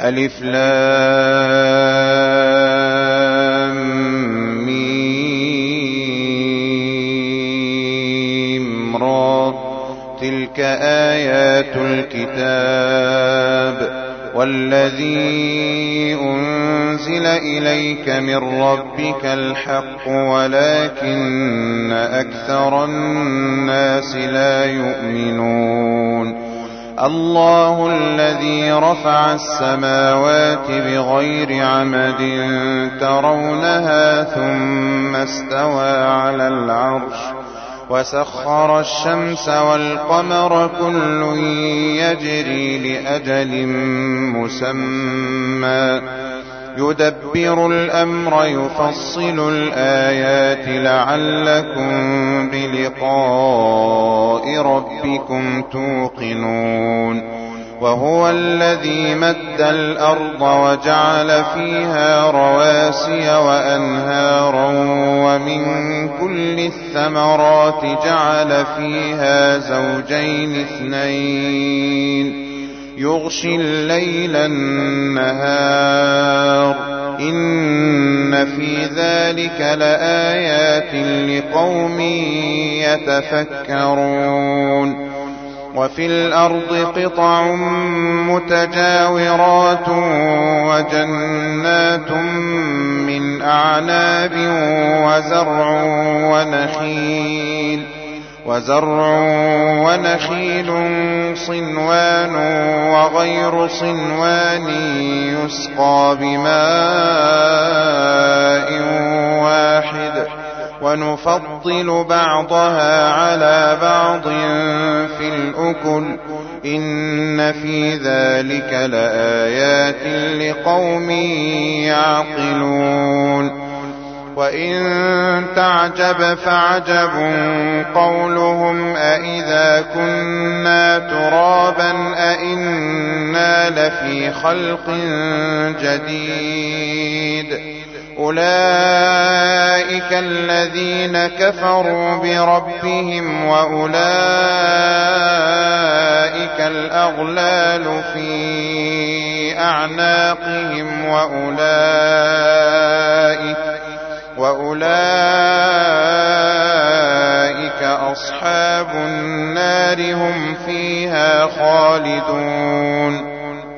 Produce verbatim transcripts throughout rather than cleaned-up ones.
ألف لام ميم را تلك آيات الكتاب والذي أنزل إليك من ربك الحق ولكن أكثر الناس لا يؤمنون الله الذي رفع السماوات بغير عمد ترونها ثم استوى على العرش وسخر الشمس والقمر كل يجري لأجل مسمى يدبر الأمر يفصل الآيات لعلكم بلقاء ربكم توقنون وهو الذي مد الأرض وجعل فيها رواسي وأنهارا ومن كل الثمرات جعل فيها زوجين اثنين يغشي الليل النهار إن في ذلك لآيات لقوم يتفكرون وفي الأرض قطع متجاورات وجنات من أعناب وزرع ونخيل وزرع ونخيل صنوان وغير صنوان يسقى بماء واحد ونفضل بعضها على بعض في الأكل إن في ذلك لآيات لقوم يعقلون وإن تعجب فعجب قولهم أإذا كنا ترابا أإنا لفي خلق جديد أولئك الذين كفروا بربهم وأولئك الأغلال في أعناقهم وأولئك وأولئك أصحاب النار هم فيها خالدون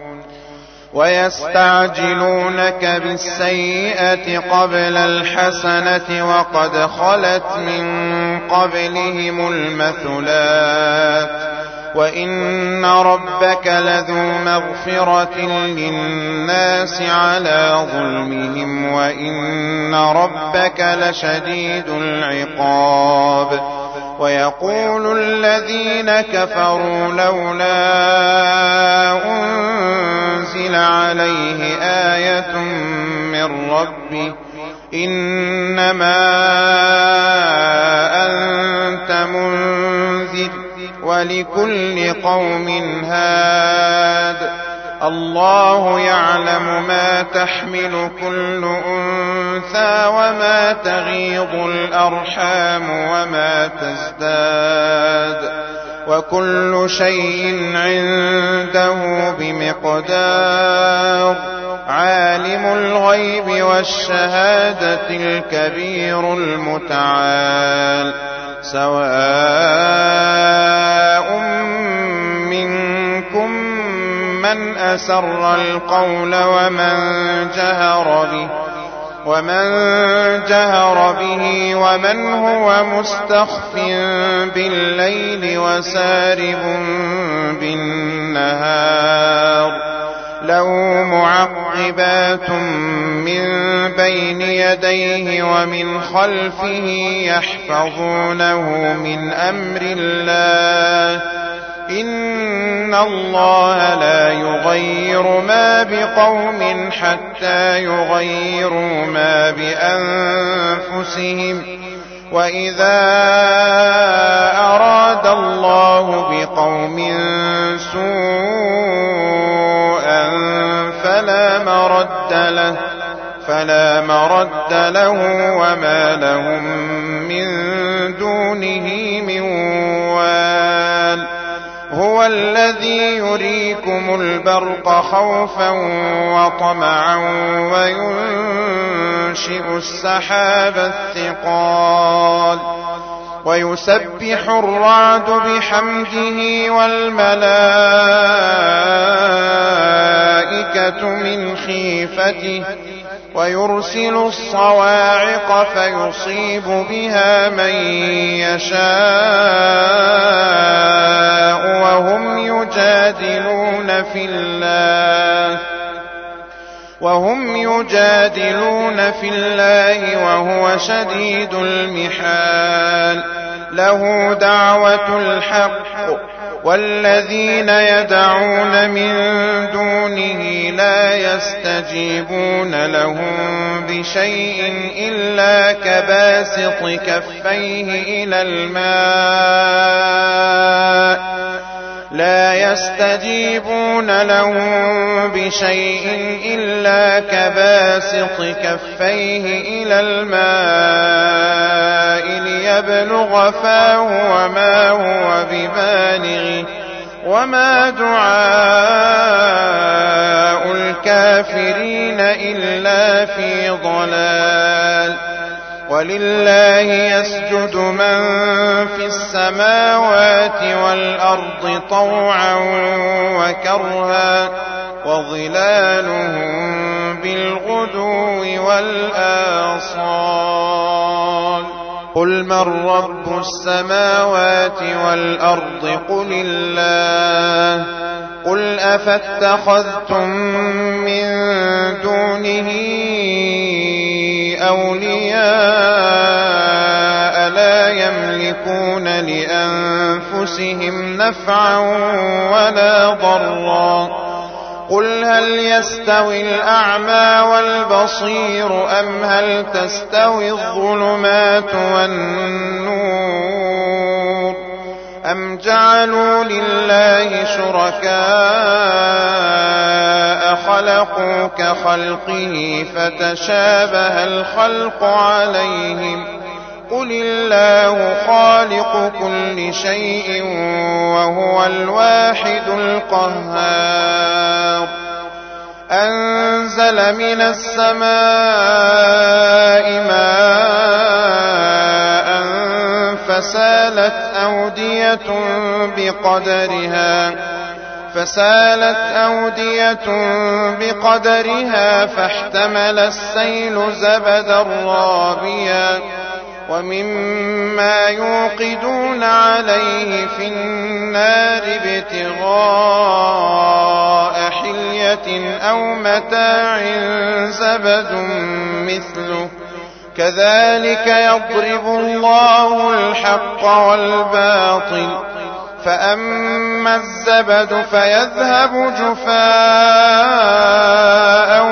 ويستعجلونك بالسيئة قبل الحسنة وقد خلت من قبلهم المثلات وإن ربك لذو مغفرة للناس على ظلمهم وإن ربك لشديد العقاب ويقول الذين كفروا لولا أنزل عليه آية من ربه إنما أنت منذر ولكل قوم هاد الله يعلم ما تحمل كل أنثى وما تغيض الأرحام وما تزداد وكل شيء عنده بمقدار عالم الغيب والشهادة الكبير المتعال سواء منكم من أسر القول ومن جهر به ومن جهر به ومن هو مستخف بالليل وسارب بالنهار له معقبات من بين يديه ومن خلفه يحفظونه من أمر الله إن الله لا يغير ما بقوم حتى يغيروا ما بأنفسهم وإذا أراد الله بقوم سوءا فلا مرد له فلا مرد له وما لهم من دونه من وال هو الذي يريكم البرق خوفا وطمعا وينشئ السحاب الثقال ويسبح الرعد بحمده والملائكة من خيفته ويرسل الصواعق فيصيب بها من يشاء وهم يجادلون في الله وهم يجادلون في الله وهو شديد المحال له دعوة الحق والذين يدعون من دونه لا يستجيبون لهم بشيء إلا كباسط كفيه إلى الماء لا يستجيبون لهم بشيء إلا كباسط كفيه إلى الماء ليبلغ فاه وما هو ببالغه وما دعاء الكافرين إلا في ضلال ولله يسجد من في السماوات والأرض طوعا وكرها وظلالهم بالغدو والآصال قل من رب السماوات والأرض قل الله قل أفاتخذتم من دونه أولياء لا يملكون لأنفسهم نفعا ولا ضرا قل هل يستوي الأعمى والبصير أم هل تستوي الظلمات والنور أم جعلوا لله شركاء خلقوا كخلقه فتشابه الخلق عليهم قل الله خالق كل شيء وهو الواحد القهار أنزل من السماء ماء فسالت أودية بقدرها فسالت أودية بقدرها فاحتمل السيل زبدا رابيا ومما يوقدون عليه في النار ابتغاء حلية أو متاع زبد مثله كذلك يضرب الله الحق والباطل فأما الزبد فيذهب جفاء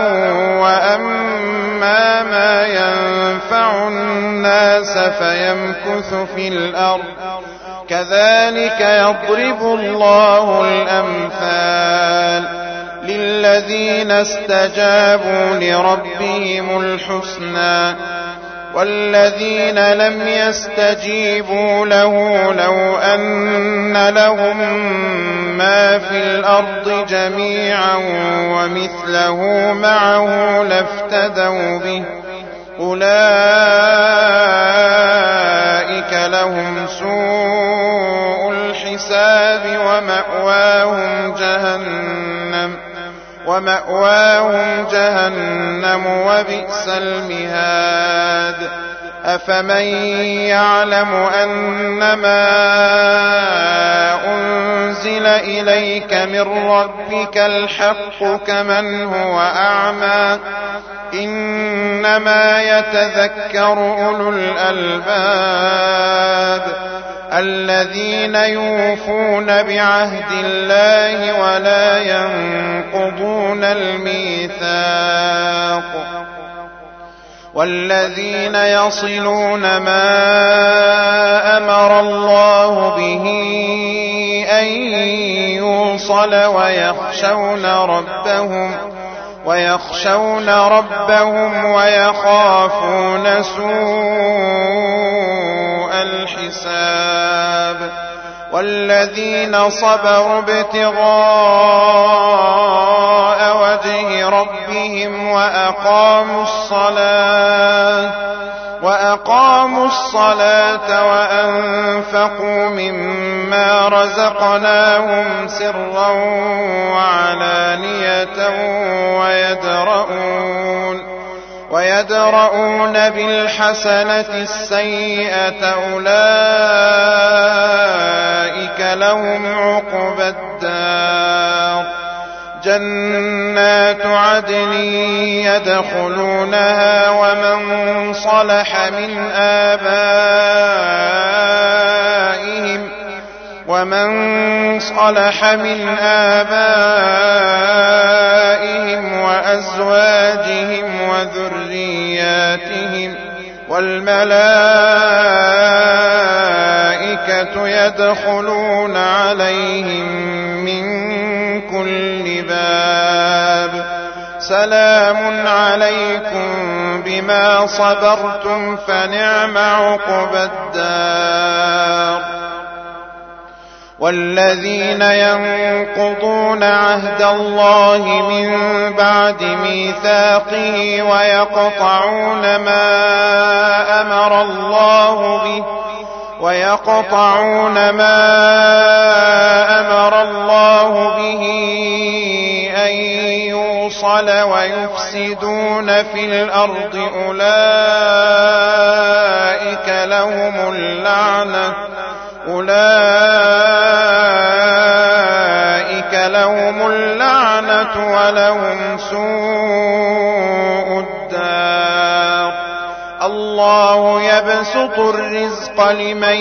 وأما ما ينفع الناس فيمكث في الأرض كذلك يضرب الله الأمثال للذين استجابوا لربهم الحسنى والذين لم يستجيبوا له لو أن لهم ما في الأرض جميعا ومثله معه لافتدوا به أولئك لهم سوء الحساب ومأواهم جهنم ومأواهم جهنم وبئس المهاد أفمن يعلم أنما أنزل إليك من ربك الحق كمن هو أعمى إنما يتذكر أولو الألباب الذين يوفون بعهد الله ولا ينقضون الميثاق والذين يصلون ما أمر الله به أن يوصل ويخشون ربهم ويخشون ربهم ويخافون سوء الحساب والذين صبروا ابتغاء وجه ربهم وأقاموا الصلاة وأقاموا الصلاة وأنفقوا مما رزقناهم سرا وعلانية ويدرؤون ويدرؤون بالحسنة السيئة أولئك لهم عقبى الدار جنات عدن يدخلونها ومن صلح من آبائهم ومن صلح من آبائهم وأزواجهم وذرياتهم والملائكة يدخلون عليهم من كل باب سلام عليكم بما صبرتم فنعم عقبى الدار والذين ينقضون عهد الله من بعد ميثاقه ويقطعون ما أمر الله به ويقطعون ما أمر الله به أن يوصل ويفسدون في الأرض أولئك لهم اللعنة أولئك لهم اللعنة ولهم سوء الدار الله يبسط الرزق لمن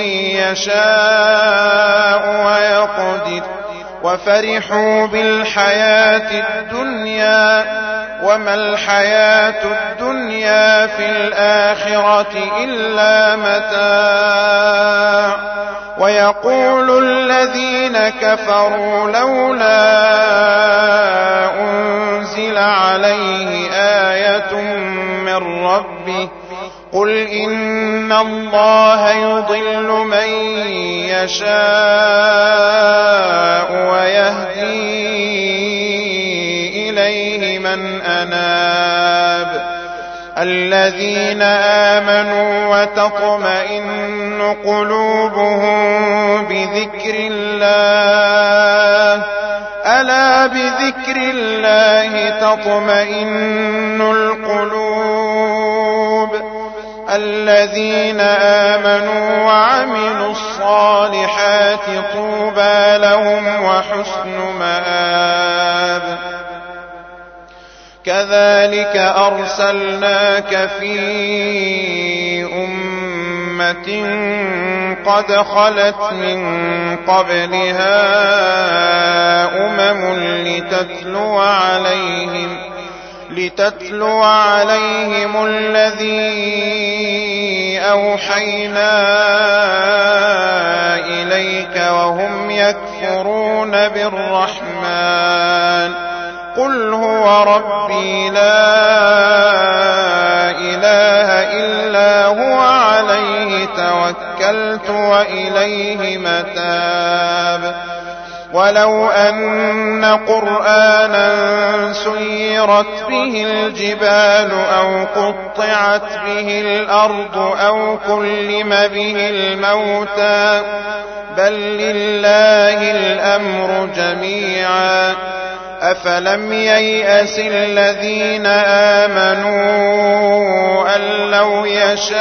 يشاء ويقدر وفرحوا بالحياة الدنيا وما الحياة الدنيا في الآخرة إلا متاع ويقول الذين كفروا لولا أنزل عليه آية من ربه قل إن الله يضل من يشاء ويهدي إليه من أناب الذين آمنوا وتطمئن قلوبهم بذكر الله ألا بذكر الله تطمئن القلوب الذين آمنوا وعملوا الصالحات طوبى لهم وحسن مآب كذلك أرسلناك في أمة قد خلت من قبلها أمم لتتلو عليهم لتتلو عليهم الذي أوحينا إليك وهم يكفرون بالرحمن قل هو ربي لا إله إلا هو عليه توكلت وإليه متاب ولو أن قرآنا سيرت به الجبال أو قطعت به الأرض أو كلم به الموتى بل لله الأمر جميعا أفلم ييأس الذين آمنوا أن لو يشاء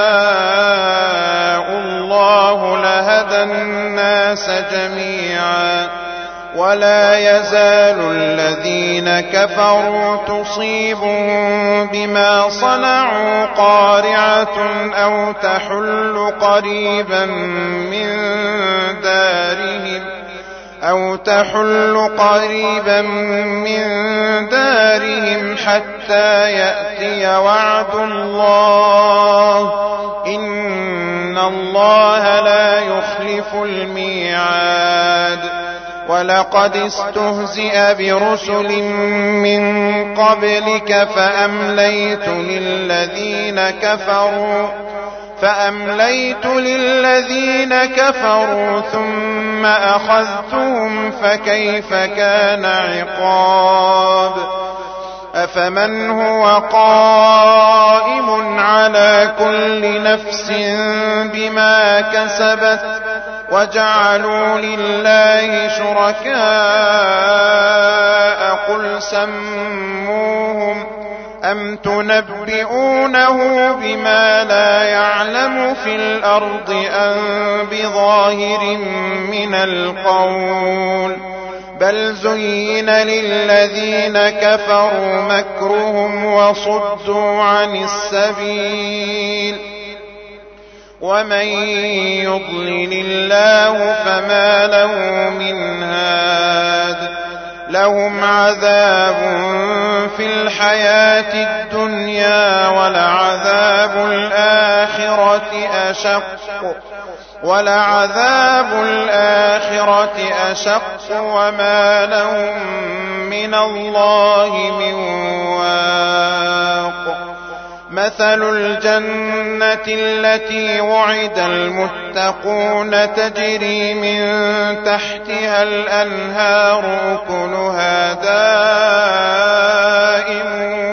الله لهدى الناس جميعا ولا يزال الذين كفروا تصيبهم بما صنعوا قارعة أو تحل قريبا من دارهم أو تحل قريبا من دارهم حتى يأتي وعد الله إن الله لا يخلف الميعاد ولقد استهزئ برسل من قبلك فأمليت للذين كفروا فأمليت للذين كفروا ثم أخذتهم فكيف كان عقاب أفمن هو قائم على كل نفس بما كسبت وجعلوا لله شركاء قل سموهم أم تنبئونه بما لا يعلم في الأرض أم بظاهر من القول بل زين للذين كفروا مكرهم وصدوا عن السبيل ومن يضلل الله فما له من هاد لهم عذاب في الحياة الدنيا ولعذاب الآخرة أشق ولعذاب الآخرة أشق وما لهم من الله من واق مثل الجنة التي وعد المتقون تجري من تحتها الأنهار أكلها دائم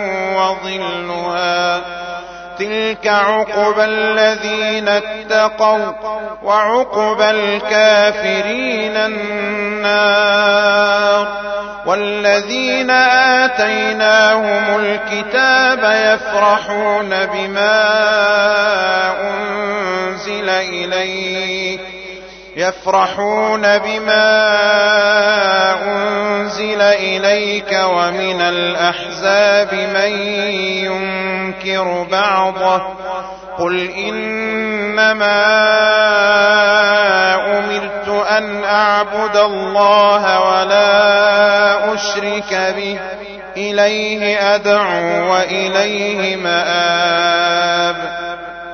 وظلها تلك عقبى الذين اتقوا وعقبى الكافرين النار والذين آتيناهم الكتاب يفرحون بما أنزل إليك يفرحون بما أنزل إليك ومن الأحزاب من ينكر بعضه قل إنما أمرت أن أعبد الله ولا أشرك به إليه أدعو وإليه مآب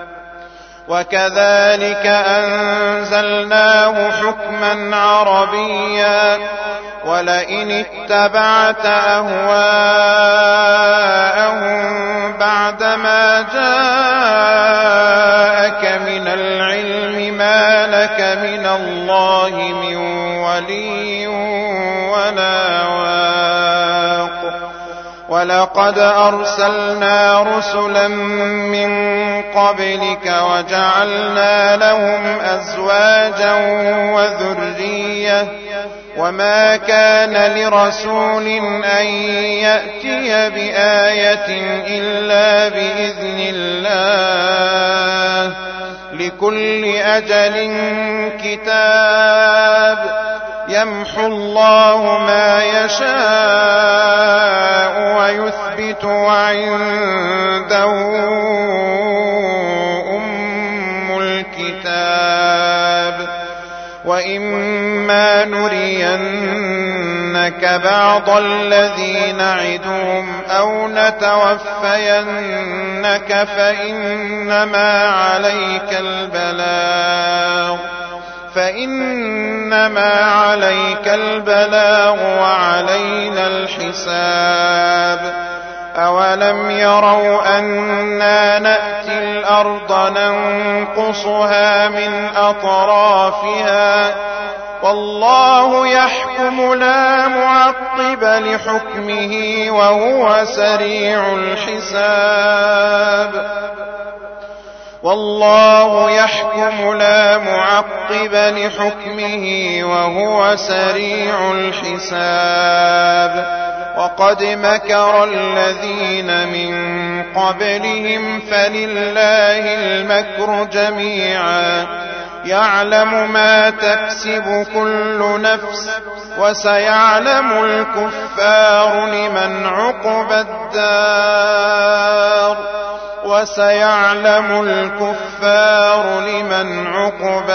وكذلك أنزلناه حكما عربيا ولئن اتبعت أهواءهم بعدما جاءك من العلم ما لك من الله من ولي ولا واق ولقد أرسلنا رسلا من قبلك وجعلنا لهم أزواجا وذرية وما كان لرسول أن يأتي بآية إلا بإذن الله لكل أجل كتاب يمحو الله ما يشاء ويثبت وعنده أم الكتاب وإما نرينك بعض الذي نعدهم أو نتوفينك فإنما عليك البلاغ فإنما عليك البلاغ وعلينا الحساب أولم يروا أنا نأتي الأرض ننقصها من أطرافها والله يحكم لا معقب لحكمه وهو سريع الحساب والله يحكم لا معقب لحكمه وهو سريع الحساب وقد مكر الذين من قبلهم فلله المكر جميعا يعلم ما تكسب كل نفس وسيعلم الكفار لمن عقبى الدار وسيعلم الكفار لمن عقبى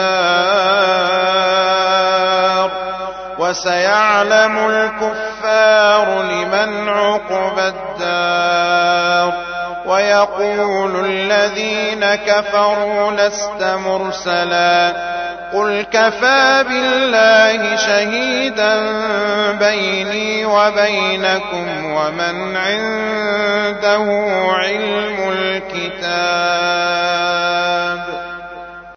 الدار وسيعلم الكفار لمن عقبى الدار ويقول الذين كفروا لست مرسلا قل كفى بالله شهيدا بيني وبينكم ومن عنده علم الكتاب